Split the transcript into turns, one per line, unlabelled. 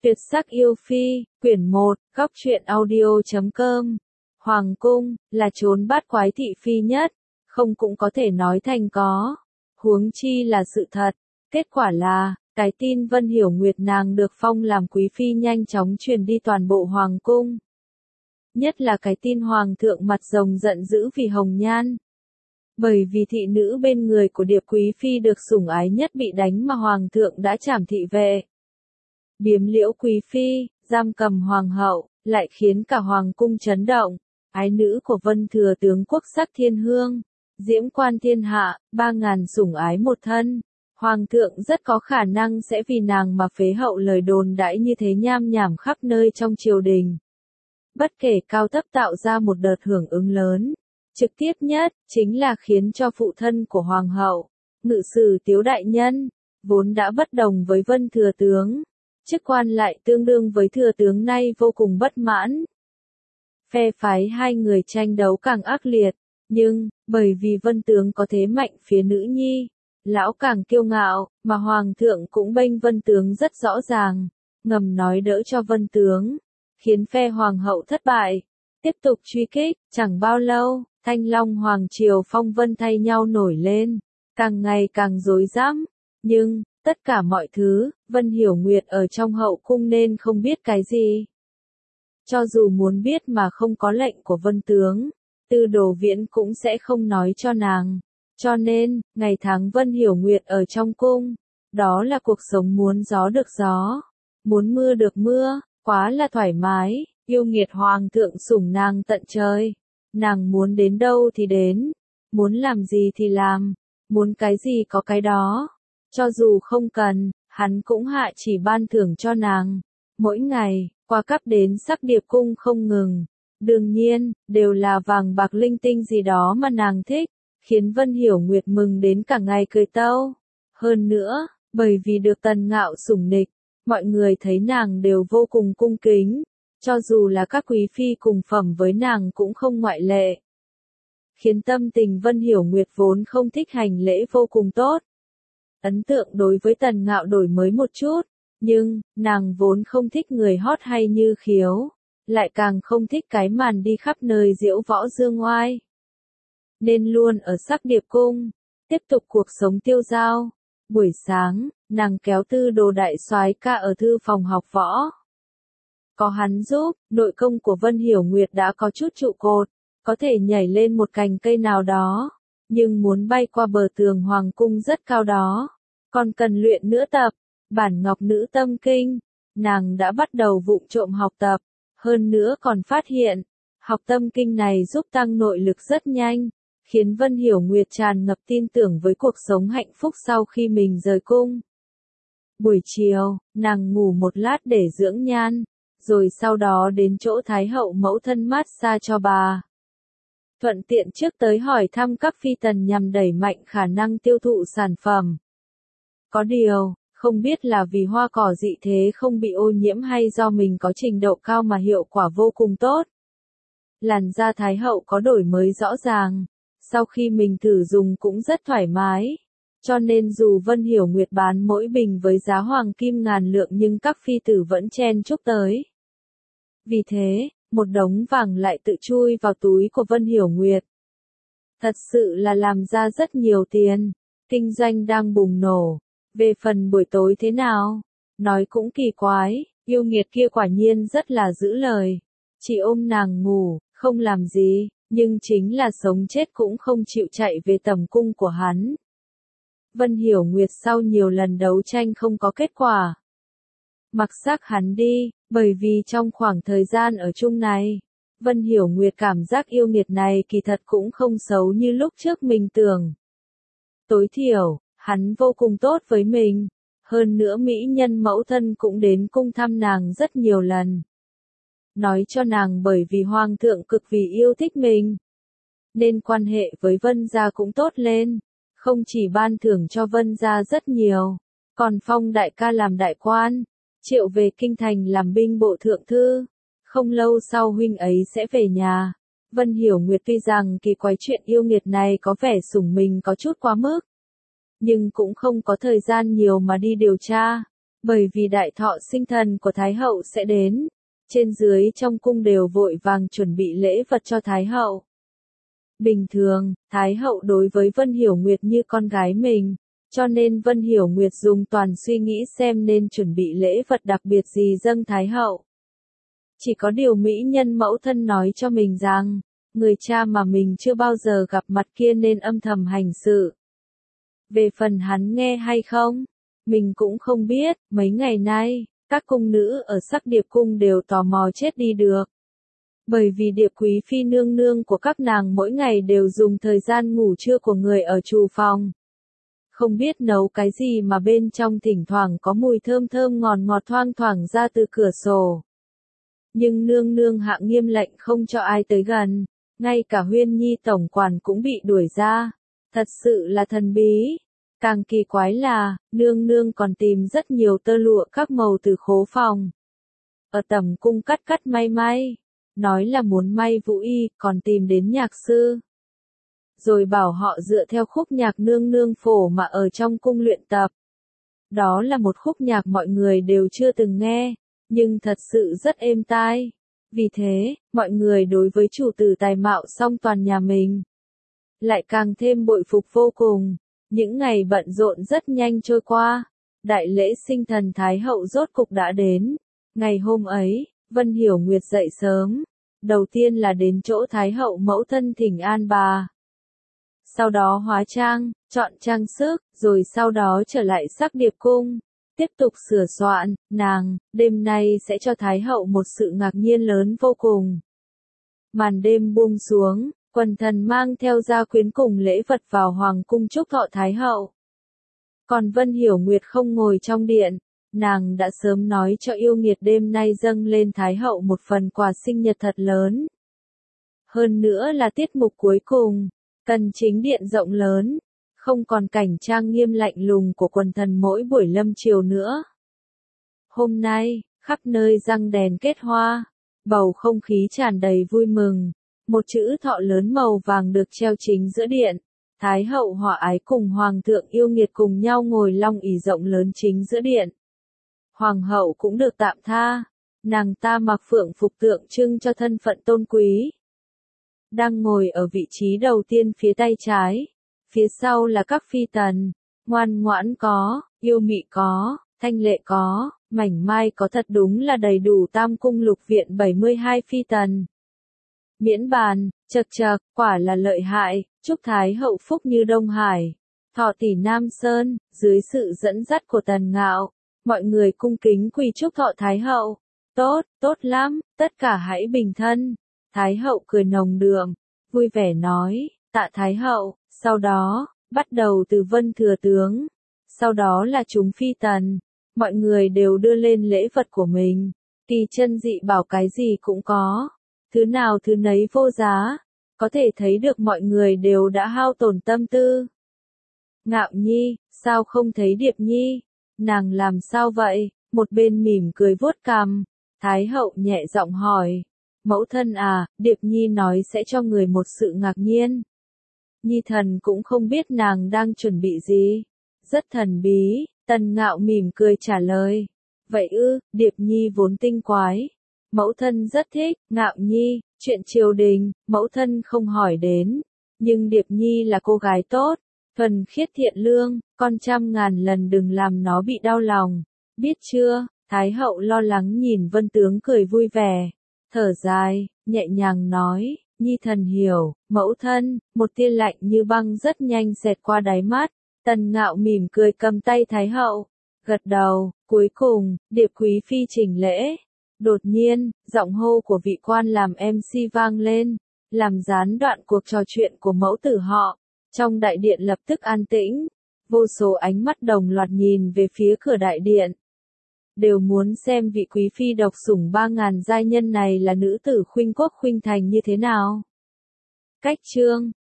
Tuyệt sắc yêu phi, quyển 1, góc truyện audio.com. Hoàng cung, là chốn bát quái thị phi nhất, không cũng có thể nói thành có. Huống chi là sự thật, kết quả là, cái tin Vân Hiểu Nguyệt nàng được phong làm quý phi nhanh chóng truyền đi toàn bộ hoàng cung. Nhất là cái tin hoàng thượng mặt rồng giận dữ vì hồng nhan. Bởi vì thị nữ bên người của Điệp quý phi được sủng ái nhất bị đánh mà hoàng thượng đã trảm thị vệ. Biếm Liễu quý phi, giam cầm hoàng hậu, lại khiến cả hoàng cung chấn động. Ái nữ của Vân thừa tướng quốc sắc thiên hương, diễm quan thiên hạ, 3.000 sủng ái một thân. Hoàng thượng rất có khả năng sẽ vì nàng mà phế hậu lời đồn đãi như thế nham nhảm khắp nơi trong triều đình. Bất kể cao thấp tạo ra một đợt hưởng ứng lớn. Trực tiếp nhất, chính là khiến cho phụ thân của hoàng hậu, ngự sử Tiếu đại nhân, vốn đã bất đồng với Vân thừa tướng. Chức quan lại tương đương với thừa tướng nay vô cùng bất mãn. Phe phái hai người tranh đấu càng ác liệt, nhưng, bởi vì Vân tướng có thế mạnh phía nữ nhi, lão càng kiêu ngạo, mà hoàng thượng cũng bênh Vân tướng rất rõ ràng, ngầm nói đỡ cho Vân tướng, khiến phe hoàng hậu thất bại. Tiếp tục truy kích, chẳng bao lâu, Thanh Long Hoàng Triều phong vân thay nhau nổi lên, càng ngày càng rối rắm, nhưng, tất cả mọi thứ, Vân Hiểu Nguyệt ở trong hậu cung nên không biết cái gì. Cho dù muốn biết mà không có lệnh của Vân tướng, Tư Đồ Viễn cũng sẽ không nói cho nàng. Cho nên, ngày tháng Vân Hiểu Nguyệt ở trong cung, đó là cuộc sống muốn gió được gió, muốn mưa được mưa, quá là thoải mái, yêu nghiệt hoàng thượng sủng nàng tận trời. Nàng muốn đến đâu thì đến, muốn làm gì thì làm, muốn cái gì có cái đó. Cho dù không cần, hắn cũng hạ chỉ ban thưởng cho nàng. Mỗi ngày, qua cấp đến Sắc Điệp cung không ngừng. Đương nhiên, đều là vàng bạc linh tinh gì đó mà nàng thích, khiến Vân Hiểu Nguyệt mừng đến cả ngày cười tâu. Hơn nữa, bởi vì được Tần Ngạo sủng nịch, mọi người thấy nàng đều vô cùng cung kính, cho dù là các quý phi cùng phẩm với nàng cũng không ngoại lệ. Khiến tâm tình Vân Hiểu Nguyệt vốn không thích hành lễ vô cùng tốt. Ấn tượng đối với Tần Ngạo đổi mới một chút, nhưng, nàng vốn không thích người hot hay Như Khiếu, lại càng không thích cái màn đi khắp nơi diễu võ dương oai. Nên luôn ở Sắc Điệp cung, tiếp tục cuộc sống tiêu dao. Buổi sáng, nàng kéo Tư Đồ đại soái ca ở thư phòng học võ. Có hắn giúp, nội công của Vân Hiểu Nguyệt đã có chút trụ cột, có thể nhảy lên một cành cây nào đó, nhưng muốn bay qua bờ tường hoàng cung rất cao đó, còn cần luyện nữa tập. Bản Ngọc Nữ Tâm Kinh, nàng đã bắt đầu vụng trộm học tập, hơn nữa còn phát hiện, học tâm kinh này giúp tăng nội lực rất nhanh, khiến Vân Hiểu Nguyệt tràn ngập tin tưởng với cuộc sống hạnh phúc sau khi mình rời cung. Buổi chiều, nàng ngủ một lát để dưỡng nhan, rồi sau đó đến chỗ Thái hậu mẫu thân massage cho bà. Thuận tiện trước tới hỏi thăm các phi tần nhằm đẩy mạnh khả năng tiêu thụ sản phẩm. Có điều, không biết là vì hoa cỏ dị thế không bị ô nhiễm hay do mình có trình độ cao mà hiệu quả vô cùng tốt. Làn da Thái hậu có đổi mới rõ ràng, sau khi mình thử dùng cũng rất thoải mái. Cho nên dù Vân Hiểu Nguyệt bán mỗi bình với giá hoàng kim ngàn lượng nhưng các phi tử vẫn chen chúc tới. Vì thế, một đống vàng lại tự chui vào túi của Vân Hiểu Nguyệt. Thật sự là làm ra rất nhiều tiền, kinh doanh đang bùng nổ. Về phần buổi tối thế nào? Nói cũng kỳ quái, yêu nghiệt kia quả nhiên rất là giữ lời. Chỉ ôm nàng ngủ, không làm gì, nhưng chính là sống chết cũng không chịu chạy về tầm cung của hắn. Vân Hiểu Nguyệt sau nhiều lần đấu tranh không có kết quả. Mặc xác hắn đi, bởi vì trong khoảng thời gian ở chung này, Vân Hiểu Nguyệt cảm giác yêu nghiệt này kỳ thật cũng không xấu như lúc trước mình tưởng. Tối thiểu, hắn vô cùng tốt với mình, hơn nữa mỹ nhân mẫu thân cũng đến cung thăm nàng rất nhiều lần. Nói cho nàng bởi vì hoàng thượng cực vì yêu thích mình, nên quan hệ với Vân gia cũng tốt lên, không chỉ ban thưởng cho Vân gia rất nhiều, còn phong đại ca làm đại quan, triệu về kinh thành làm binh bộ thượng thư, không lâu sau huynh ấy sẽ về nhà. Vân Hiểu Nguyệt tuy rằng kỳ quái chuyện yêu nghiệt này có vẻ sủng mình có chút quá mức, nhưng cũng không có thời gian nhiều mà đi điều tra. Bởi vì đại thọ sinh thần của Thái hậu sẽ đến, trên dưới trong cung đều vội vàng chuẩn bị lễ vật cho Thái hậu. Bình thường, Thái hậu đối với Vân Hiểu Nguyệt như con gái mình, cho nên Vân Hiểu Nguyệt dùng toàn suy nghĩ xem nên chuẩn bị lễ vật đặc biệt gì dâng Thái hậu. Chỉ có điều mỹ nhân mẫu thân nói cho mình rằng, người cha mà mình chưa bao giờ gặp mặt kia nên âm thầm hành sự. Về phần hắn nghe hay không, mình cũng không biết. Mấy ngày nay, các cung nữ ở Sắc Điệp cung đều tò mò chết đi được. Bởi vì Điệp quý phi nương nương của các nàng mỗi ngày đều dùng thời gian ngủ trưa của người ở trù phòng. Không biết nấu cái gì mà bên trong thỉnh thoảng có mùi thơm thơm ngọt ngọt thoang thoảng ra từ cửa sổ. Nhưng nương nương hạ nghiêm lệnh không cho ai tới gần, ngay cả Huyên Nhi tổng quản cũng bị đuổi ra. Thật sự là thần bí. Càng kỳ quái là, nương nương còn tìm rất nhiều tơ lụa các màu từ khố phòng. Ở tầm cung cắt may, nói là muốn may vũ y, còn tìm đến nhạc sư. Rồi bảo họ dựa theo khúc nhạc nương nương phổ mà ở trong cung luyện tập. Đó là một khúc nhạc mọi người đều chưa từng nghe, nhưng thật sự rất êm tai. Vì thế, mọi người đối với chủ tử tài mạo song toàn nhà mình lại càng thêm bội phục vô cùng. Những ngày bận rộn rất nhanh trôi qua, đại lễ sinh thần Thái hậu rốt cục đã đến. Ngày hôm ấy, Vân Hiểu Nguyệt dậy sớm, đầu tiên là đến chỗ Thái hậu mẫu thân thỉnh an bà. Sau đó hóa trang, chọn trang sức, rồi sau đó trở lại Sắc Điệp cung, tiếp tục sửa soạn. Nàng, đêm nay sẽ cho Thái hậu một sự ngạc nhiên lớn vô cùng. Màn đêm buông xuống, quần thần mang theo gia quyến cùng lễ vật vào hoàng cung chúc thọ Thái hậu. Còn Vân Hiểu Nguyệt không ngồi trong điện, nàng đã sớm nói cho Yêu Nghiệt đêm nay dâng lên Thái hậu một phần quà sinh nhật thật lớn. Hơn nữa là tiết mục cuối cùng, cần chính điện rộng lớn, không còn cảnh trang nghiêm lạnh lùng của quần thần mỗi buổi lâm chiều nữa. Hôm nay, khắp nơi răng đèn kết hoa, bầu không khí tràn đầy vui mừng. Một chữ thọ lớn màu vàng được treo chính giữa điện. Thái hậu Hòa Ái cùng Hoàng thượng Yêu Nghiệt cùng nhau ngồi long ỷ rộng lớn chính giữa điện. Hoàng hậu cũng được tạm tha. Nàng ta mặc phượng phục tượng trưng cho thân phận tôn quý. Đang ngồi ở vị trí đầu tiên phía tay trái. Phía sau là các phi tần. Ngoan ngoãn có, yêu mị có, thanh lệ có, mảnh mai có, thật đúng là đầy đủ tam cung lục viện 72 phi tần. Miễn bàn, chật chật, quả là lợi hại, chúc Thái hậu phúc như Đông Hải, thọ tỷ Nam Sơn. Dưới sự dẫn dắt của Tần Ngạo, mọi người cung kính quỳ chúc thọ Thái hậu. Tốt, tốt lắm, tất cả hãy bình thân. Thái hậu cười nồng đượm, vui vẻ nói, tạ Thái hậu. Sau đó, bắt đầu từ Vân thừa tướng, sau đó là chúng phi tần. Mọi người đều đưa lên lễ vật của mình. Kỳ chân dị bảo cái gì cũng có, thứ nào thứ nấy vô giá, có thể thấy được mọi người đều đã hao tổn tâm tư. Ngạo Nhi, sao không thấy Điệp Nhi? Nàng làm sao vậy? Một bên mỉm cười vuốt cằm, Thái hậu nhẹ giọng hỏi. Mẫu thân à, Điệp Nhi nói sẽ cho người một sự ngạc nhiên. Nhi thần cũng không biết nàng đang chuẩn bị gì. Rất thần bí, Tần Ngạo mỉm cười trả lời. Vậy ư, Điệp Nhi vốn tinh quái. Mẫu thân rất thích. Ngạo Nhi, chuyện triều đình, mẫu thân không hỏi đến. Nhưng Điệp Nhi là cô gái tốt, thuần khiết thiện lương, con trăm ngàn lần đừng làm nó bị đau lòng. Biết chưa? Thái hậu lo lắng nhìn Vân tướng cười vui vẻ, thở dài, nhẹ nhàng nói, Nhi thần hiểu. Mẫu thân, một tia lạnh như băng rất nhanh xẹt qua đáy mắt. Tần Ngạo mỉm cười cầm tay Thái hậu, gật đầu. Cuối cùng, Điệp quý phi chỉnh lễ. Đột nhiên, giọng hô của vị quan làm MC vang lên, làm gián đoạn cuộc trò chuyện của mẫu tử họ. Trong đại điện lập tức an tĩnh, vô số ánh mắt đồng loạt nhìn về phía cửa đại điện. Đều muốn xem vị quý phi độc sủng 3000 giai nhân này là nữ tử khuynh quốc khuynh thành như thế nào. Cách chương